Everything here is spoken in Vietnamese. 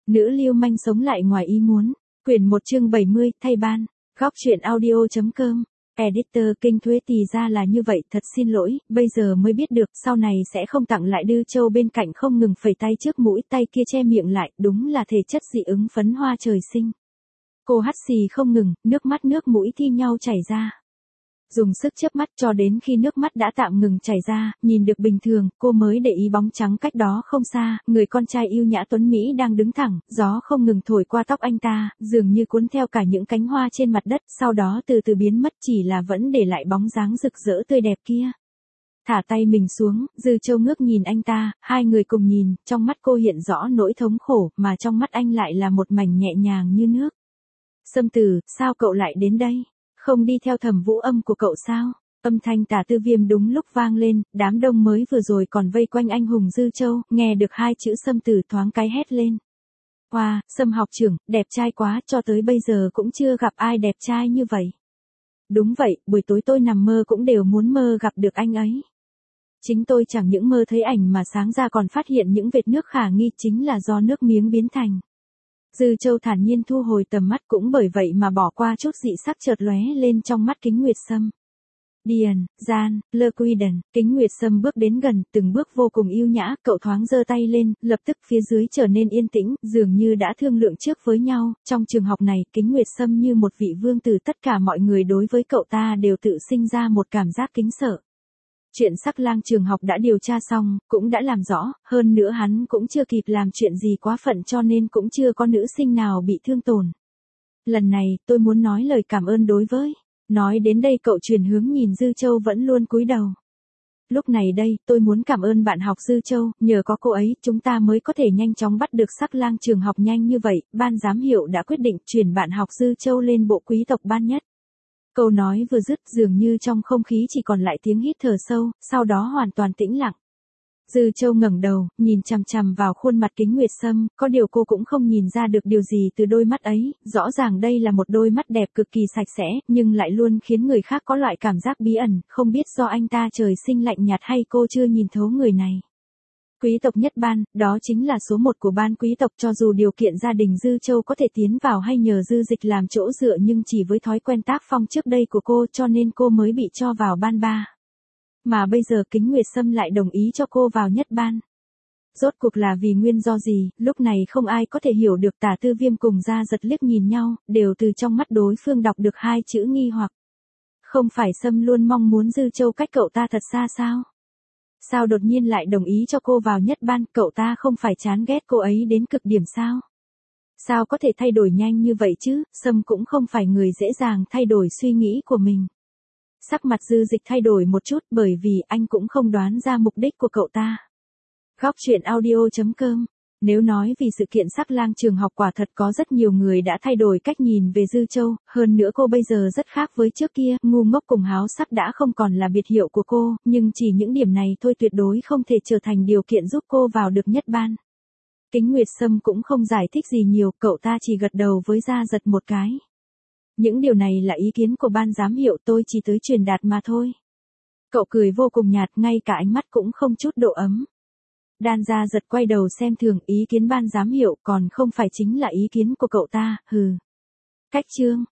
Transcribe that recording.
Nữ lưu manh sống lại ngoài ý muốn. Quyển 1 chương 70, thay ban. Góc truyện audio.com. Editor kinh thuế thì ra là như vậy, thật xin lỗi, bây giờ mới biết được, sau này sẽ không tặng lại. Đư Châu bên cạnh không ngừng phẩy tay trước mũi, tay kia che miệng lại, đúng là thể chất dị ứng phấn hoa trời sinh. Cô hắt xì không ngừng, nước mắt nước mũi thi nhau chảy ra. Dùng sức chớp mắt cho đến khi nước mắt đã tạm ngừng chảy ra, nhìn được bình thường, cô mới để ý bóng trắng cách đó không xa, người con trai yêu nhã tuấn Mỹ đang đứng thẳng, gió không ngừng thổi qua tóc anh ta, dường như cuốn theo cả những cánh hoa trên mặt đất, sau đó từ từ biến mất, chỉ là vẫn để lại bóng dáng rực rỡ tươi đẹp kia. Thả tay mình xuống, Dư Châu ngước nhìn anh ta, hai người cùng nhìn, trong mắt cô hiện rõ nỗi thống khổ, mà trong mắt anh lại là một mảnh nhẹ nhàng như nước. Sâm Tử, sao cậu lại đến đây? Không đi theo Thẩm Vũ Âm của cậu sao? Âm thanh Tả Tư Viêm đúng lúc vang lên, đám đông mới vừa rồi còn vây quanh anh hùng Dư Châu, nghe được hai chữ Sâm Tử thoáng cái hét lên. Wow, Sâm học trưởng, đẹp trai quá, cho tới bây giờ cũng chưa gặp ai đẹp trai như vậy. Đúng vậy, buổi tối tôi nằm mơ cũng đều muốn mơ gặp được anh ấy. Chính tôi chẳng những mơ thấy ảnh mà sáng ra còn phát hiện những vệt nước khả nghi chính là do nước miếng biến thành. Dư Châu thản nhiên thu hồi tầm mắt, cũng bởi vậy mà bỏ qua chút dị sắc chợt lóe lên trong mắt Kính Nguyệt Sâm. Điền, Gian, Lơ Quy Đần, Kính Nguyệt Sâm bước đến gần, từng bước vô cùng yêu nhã, cậu thoáng giơ tay lên, lập tức phía dưới trở nên yên tĩnh, dường như đã thương lượng trước với nhau. Trong trường học này, Kính Nguyệt Sâm như một vị vương tử, tất cả mọi người đối với cậu ta đều tự sinh ra một cảm giác kính sợ. Chuyện Sắc Lang trường học đã điều tra xong, cũng đã làm rõ, hơn nữa hắn cũng chưa kịp làm chuyện gì quá phận cho nên cũng chưa có nữ sinh nào bị thương tổn. Lần này, tôi muốn nói lời cảm ơn đối với. Nói đến đây cậu chuyển hướng nhìn Dư Châu vẫn luôn cúi đầu. Lúc này đây, tôi muốn cảm ơn bạn học Dư Châu, nhờ có cô ấy, chúng ta mới có thể nhanh chóng bắt được Sắc Lang trường học nhanh như vậy, ban giám hiệu đã quyết định chuyển bạn học Dư Châu lên bộ quý tộc ban nhất. Câu nói vừa dứt, dường như trong không khí chỉ còn lại tiếng hít thở sâu, sau đó hoàn toàn tĩnh lặng. Dư Châu ngẩng đầu, nhìn chằm chằm vào khuôn mặt Kính Nguyệt Sâm, có điều cô cũng không nhìn ra được điều gì từ đôi mắt ấy, rõ ràng đây là một đôi mắt đẹp cực kỳ sạch sẽ, nhưng lại luôn khiến người khác có loại cảm giác bí ẩn, không biết do anh ta trời sinh lạnh nhạt hay cô chưa nhìn thấu người này. Quý tộc nhất ban, đó chính là số 1 của ban quý tộc, cho dù điều kiện gia đình Dư Châu có thể tiến vào hay nhờ Dư Dịch làm chỗ dựa, nhưng chỉ với thói quen tác phong trước đây của cô cho nên cô mới bị cho vào ban 3. Mà bây giờ Kính Nguyệt Sâm lại đồng ý cho cô vào nhất ban. Rốt cuộc là vì nguyên do gì, lúc này không ai có thể hiểu được. Tả Tư Viêm cùng Gia Giật liếc nhìn nhau, đều từ trong mắt đối phương đọc được hai chữ nghi hoặc. Không phải Sâm luôn mong muốn Dư Châu cách cậu ta thật xa sao? Sao đột nhiên lại đồng ý cho cô vào nhất ban, cậu ta không phải chán ghét cô ấy đến cực điểm sao? Sao có thể thay đổi nhanh như vậy chứ, Sâm cũng không phải người dễ dàng thay đổi suy nghĩ của mình. Sắc mặt Dư Dịch thay đổi một chút, bởi vì anh cũng không đoán ra mục đích của cậu ta. Góc truyện audio.com. Nếu nói vì sự kiện Sắc Lang trường học, quả thật có rất nhiều người đã thay đổi cách nhìn về Dư Châu, hơn nữa cô bây giờ rất khác với trước kia, ngu ngốc cùng háo sắc đã không còn là biệt hiệu của cô, nhưng chỉ những điểm này thôi tuyệt đối không thể trở thành điều kiện giúp cô vào được nhất ban. Kính Nguyệt Sâm cũng không giải thích gì nhiều, cậu ta chỉ gật đầu với Gia Giật một cái. Những điều này là ý kiến của ban giám hiệu, tôi chỉ tới truyền đạt mà thôi. Cậu cười vô cùng nhạt, ngay cả ánh mắt cũng không chút độ ấm. Đan Gia Giật quay đầu xem thường, ý kiến ban giám hiệu còn không phải chính là ý kiến của cậu ta, hừ. Cách chương.